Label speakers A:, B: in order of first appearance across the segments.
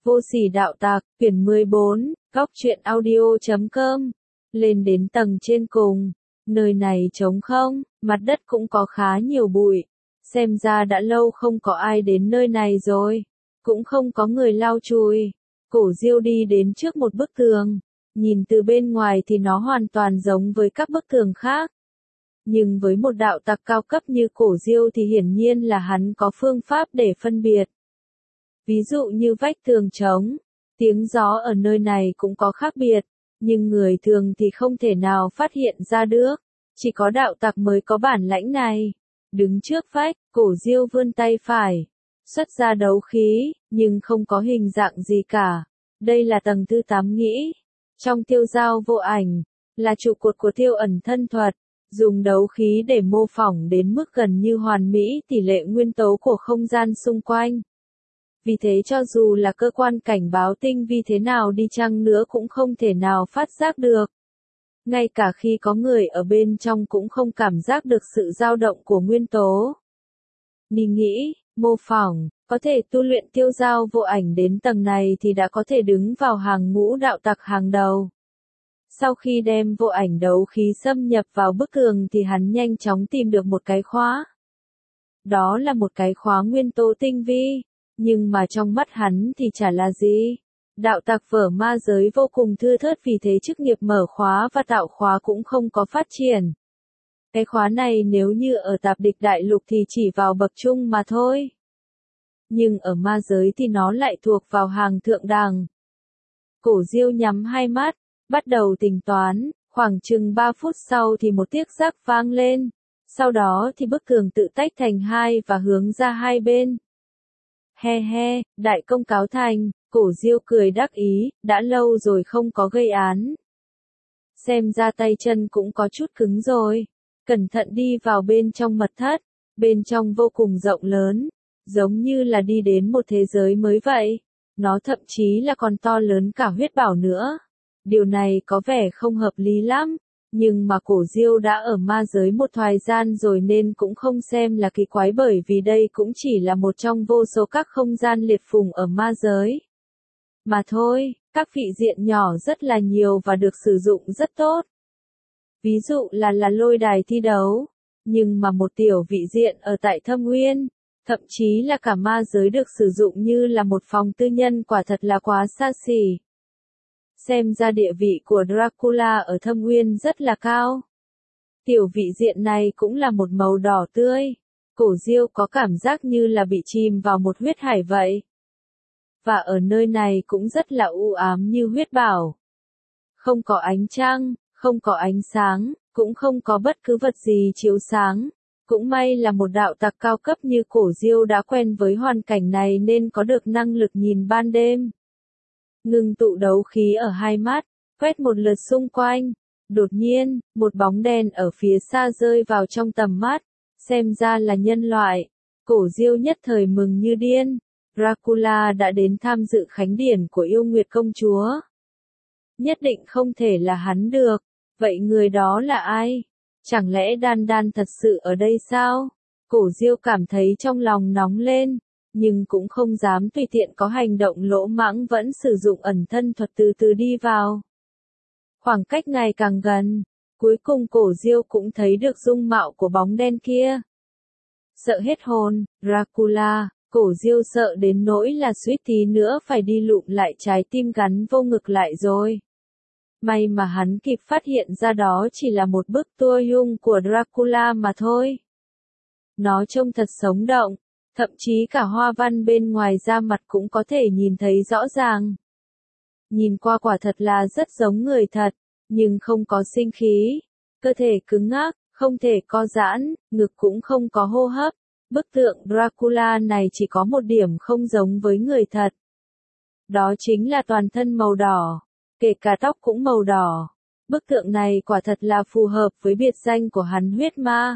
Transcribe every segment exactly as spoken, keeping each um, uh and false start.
A: Vô sỉ đạo tặc, quyển mười bốn, góc truyện audio chấm com. Lên đến tầng trên cùng, nơi này trống không, mặt đất cũng có khá nhiều bụi. Xem ra đã lâu không có ai đến nơi này rồi, cũng không có người lau chùi. Cổ Diêu đi đến trước một bức tường, nhìn từ bên ngoài thì nó hoàn toàn giống với các bức tường khác. Nhưng với một đạo tặc cao cấp như Cổ Diêu thì hiển nhiên là hắn có phương pháp để phân biệt. Ví dụ như vách tường trống, tiếng gió ở nơi này cũng có khác biệt, nhưng người thường thì không thể nào phát hiện ra được, chỉ có đạo tặc mới có bản lãnh này. Đứng trước vách, Cổ Diêu vươn tay phải, xuất ra đấu khí, nhưng không có hình dạng gì cả. Đây là tầng thứ tám nghĩ. Trong tiêu giao vô ảnh, là trụ cột của tiêu ẩn thân thuật, dùng đấu khí để mô phỏng đến mức gần như hoàn mỹ tỷ lệ nguyên tố của không gian xung quanh. Vì thế cho dù là cơ quan cảnh báo tinh vi thế nào đi chăng nữa cũng không thể nào phát giác được. Ngay cả khi có người ở bên trong cũng không cảm giác được sự dao động của nguyên tố. Ni nghĩ, mô phỏng, có thể tu luyện tiêu giao vô ảnh đến tầng này thì đã có thể đứng vào hàng ngũ đạo tặc hàng đầu. Sau khi đem vô ảnh đấu khí xâm nhập vào bức tường thì hắn nhanh chóng tìm được một cái khóa. Đó là một cái khóa nguyên tố tinh vi, nhưng mà trong mắt hắn thì chả là gì. Đạo tặc vở ma giới vô cùng thưa thớt, vì thế chức nghiệp mở khóa và tạo khóa cũng không có phát triển. Cái khóa này nếu như ở tạp địch đại lục thì chỉ vào bậc trung mà thôi. Nhưng ở ma giới thì nó lại thuộc vào hàng thượng đẳng. Cổ Diêu nhắm hai mắt, bắt đầu tính toán, khoảng chừng ba phút sau thì một tiếc rắc vang lên. Sau đó thì bức tường tự tách thành hai và hướng ra hai bên. He he, đại công cáo thành, Cổ Diêu cười đắc ý, đã lâu rồi không có gây án. Xem ra tay chân cũng có chút cứng rồi. Cẩn thận đi vào bên trong mật thất, bên trong vô cùng rộng lớn, giống như là đi đến một thế giới mới vậy. Nó thậm chí là còn to lớn cả huyết bảo nữa. Điều này có vẻ không hợp lý lắm, nhưng mà Cổ Diêu đã ở ma giới một thời gian rồi nên cũng không xem là kỳ quái, bởi vì đây cũng chỉ là một trong vô số các không gian liệt phùng ở ma giới. Mà thôi, các vị diện nhỏ rất là nhiều và được sử dụng rất tốt. Ví dụ là là lôi đài thi đấu, nhưng mà một tiểu vị diện ở tại Thâm Uyên, thậm chí là cả ma giới được sử dụng như là một phòng tư nhân, quả thật là quá xa xỉ. Xem ra địa vị của Dracula ở Thâm Uyên rất là cao. Tiểu vị diện này cũng là một màu đỏ tươi. Cổ Diêu có cảm giác như là bị chìm vào một huyết hải vậy. Và ở nơi này cũng rất là u ám như huyết bảo. Không có ánh trăng, không có ánh sáng, cũng không có bất cứ vật gì chiếu sáng. Cũng may là một đạo tặc cao cấp như Cổ Diêu đã quen với hoàn cảnh này nên có được năng lực nhìn ban đêm. Ngừng tụ đấu khí ở hai mắt, quét một lượt xung quanh. Đột nhiên, một bóng đen ở phía xa rơi vào trong tầm mắt. Xem ra là nhân loại. Cổ Diêu nhất thời mừng như điên. Dracula đã đến tham dự khánh điển của yêu nguyệt công chúa. Nhất định không thể là hắn được. Vậy người đó là ai? Chẳng lẽ Đan Đan thật sự ở đây sao? Cổ Diêu cảm thấy trong lòng nóng lên, nhưng cũng không dám tùy tiện có hành động lỗ mãng, vẫn sử dụng ẩn thân thuật từ từ đi vào. Khoảng cách ngày càng gần, cuối cùng Cổ Diêu cũng thấy được dung mạo của bóng đen kia. Sợ hết hồn, Dracula, Cổ Diêu sợ đến nỗi là suýt tí nữa phải đi lụm lại trái tim gắn vô ngực lại rồi. May mà hắn kịp phát hiện ra đó chỉ là một bức tua dung của Dracula mà thôi. Nó trông thật sống động, thậm chí cả hoa văn bên ngoài da mặt cũng có thể nhìn thấy rõ ràng. Nhìn qua quả thật là rất giống người thật, nhưng không có sinh khí, cơ thể cứng ngắc, không thể co giãn, ngực cũng không có hô hấp. Bức tượng Dracula này chỉ có một điểm không giống với người thật. Đó chính là toàn thân màu đỏ, kể cả tóc cũng màu đỏ. Bức tượng này quả thật là phù hợp với biệt danh của hắn, huyết ma.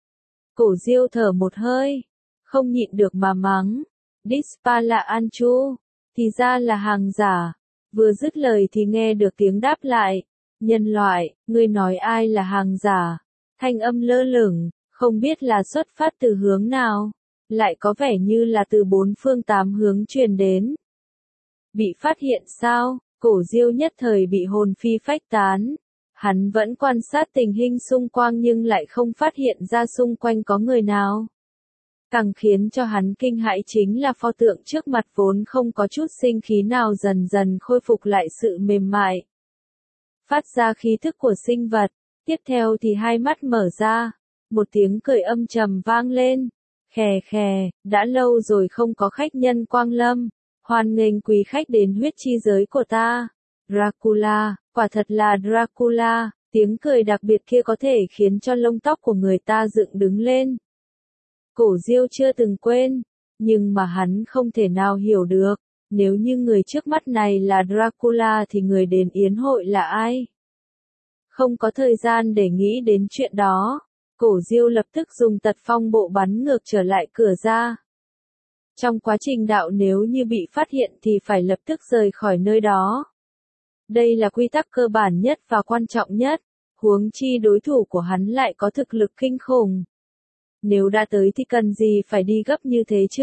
A: Cổ Diêu thở một hơi, không nhịn được mà mắng. Dispa là Anchu, thì ra là hàng giả. Vừa dứt lời thì nghe được tiếng đáp lại. Nhân loại, ngươi nói ai là hàng giả? Thanh âm lơ lửng, không biết là xuất phát từ hướng nào, lại có vẻ như là từ bốn phương tám hướng truyền đến. Bị phát hiện sao? Cổ Diêu nhất thời bị hồn phi phách tán. Hắn vẫn quan sát tình hình xung quanh nhưng lại không phát hiện ra xung quanh có người nào. Càng khiến cho hắn kinh hãi chính là pho tượng trước mặt vốn không có chút sinh khí nào dần dần khôi phục lại sự mềm mại. Phát ra khí thức của sinh vật, tiếp theo thì hai mắt mở ra, một tiếng cười âm trầm vang lên, khè khè, đã lâu rồi không có khách nhân quang lâm, hoan nghênh quý khách đến huyết chi giới của ta. Dracula, quả thật là Dracula, tiếng cười đặc biệt kia có thể khiến cho lông tóc của người ta dựng đứng lên. Cổ Diêu chưa từng quên, nhưng mà hắn không thể nào hiểu được, nếu như người trước mắt này là Dracula thì người đến yến hội là ai? Không có thời gian để nghĩ đến chuyện đó, Cổ Diêu lập tức dùng tật phong bộ bắn ngược trở lại cửa ra. Trong quá trình đạo nếu như bị phát hiện thì phải lập tức rời khỏi nơi đó. Đây là quy tắc cơ bản nhất và quan trọng nhất, huống chi đối thủ của hắn lại có thực lực kinh khủng. Nếu đã tới thì cần gì phải đi gấp như thế chứ?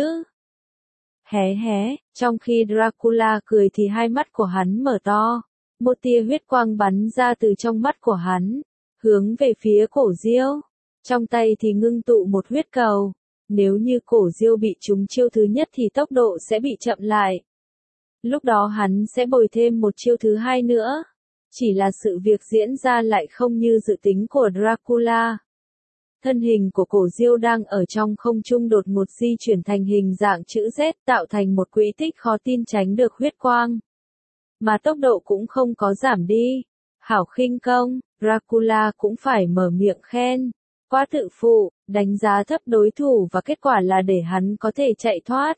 A: Hé hé, trong khi Dracula cười thì hai mắt của hắn mở to, một tia huyết quang bắn ra từ trong mắt của hắn, hướng về phía Cổ Diêu. Trong tay thì ngưng tụ một huyết cầu, nếu như Cổ Diêu bị trúng chiêu thứ nhất thì tốc độ sẽ bị chậm lại. Lúc đó hắn sẽ bồi thêm một chiêu thứ hai nữa. Chỉ là sự việc diễn ra lại không như dự tính của Dracula. Thân hình của Cổ Diêu đang ở trong không trung đột ngột di chuyển thành hình dạng chữ Z tạo thành một quỹ tích khó tin tránh được huyết quang. Mà tốc độ cũng không có giảm đi. Hảo khinh công, Dracula cũng phải mở miệng khen. Quá tự phụ, đánh giá thấp đối thủ và kết quả là để hắn có thể chạy thoát.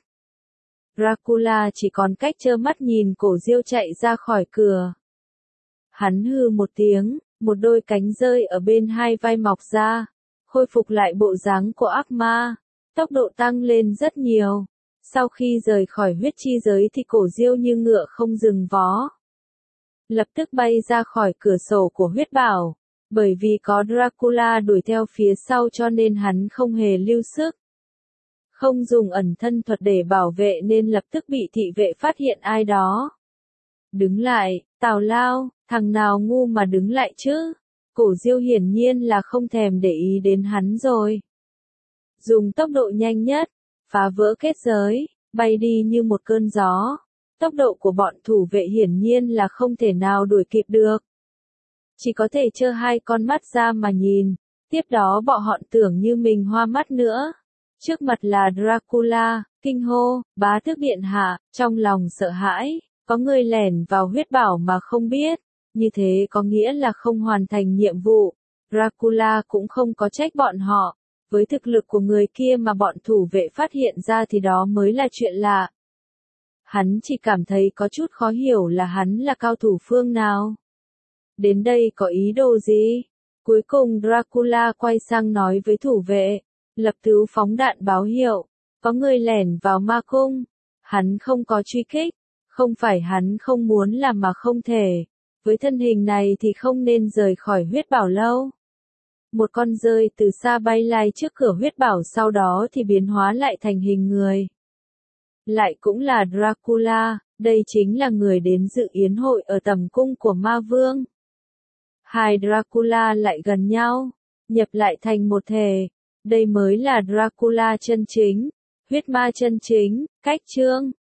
A: Dracula chỉ còn cách trơ mắt nhìn Cổ Diêu chạy ra khỏi cửa. Hắn hừ một tiếng, một đôi cánh rơi ở bên hai vai mọc ra, khôi phục lại bộ dáng của ác ma, tốc độ tăng lên rất nhiều. Sau khi rời khỏi huyết chi giới thì Cổ Diêu như ngựa không dừng vó. Lập tức bay ra khỏi cửa sổ của huyết bảo, bởi vì có Dracula đuổi theo phía sau cho nên hắn không hề lưu sức. Không dùng ẩn thân thuật để bảo vệ nên lập tức bị thị vệ phát hiện ai đó. Đứng lại, tào lao, thằng nào ngu mà đứng lại chứ? Cổ Diêu hiển nhiên là không thèm để ý đến hắn rồi. Dùng tốc độ nhanh nhất, phá vỡ kết giới, bay đi như một cơn gió. Tốc độ của bọn thủ vệ hiển nhiên là không thể nào đuổi kịp được. Chỉ có thể trơ hai con mắt ra mà nhìn, tiếp đó bọn họ tưởng như mình hoa mắt nữa. Trước mặt là Dracula, kinh hô, bá tước điện hạ, trong lòng sợ hãi, có người lẻn vào huyết bảo mà không biết, như thế có nghĩa là không hoàn thành nhiệm vụ. Dracula cũng không có trách bọn họ, với thực lực của người kia mà bọn thủ vệ phát hiện ra thì đó mới là chuyện lạ. Hắn chỉ cảm thấy có chút khó hiểu là hắn là cao thủ phương nào. Đến đây có ý đồ gì? Cuối cùng Dracula quay sang nói với thủ vệ, lập tức phóng đạn báo hiệu, có người lẻn vào ma cung. Hắn không có truy kích, không phải hắn không muốn làm mà không thể. Với thân hình này thì không nên rời khỏi huyết bảo lâu. Một con dơi từ xa bay lại trước cửa huyết bảo sau đó thì biến hóa lại thành hình người. Lại cũng là Dracula, đây chính là người đến dự yến hội ở tầm cung của ma vương. Hai Dracula lại gần nhau, nhập lại thành một thể. Đây mới là Dracula chân chính, huyết ma chân chính, cách chương.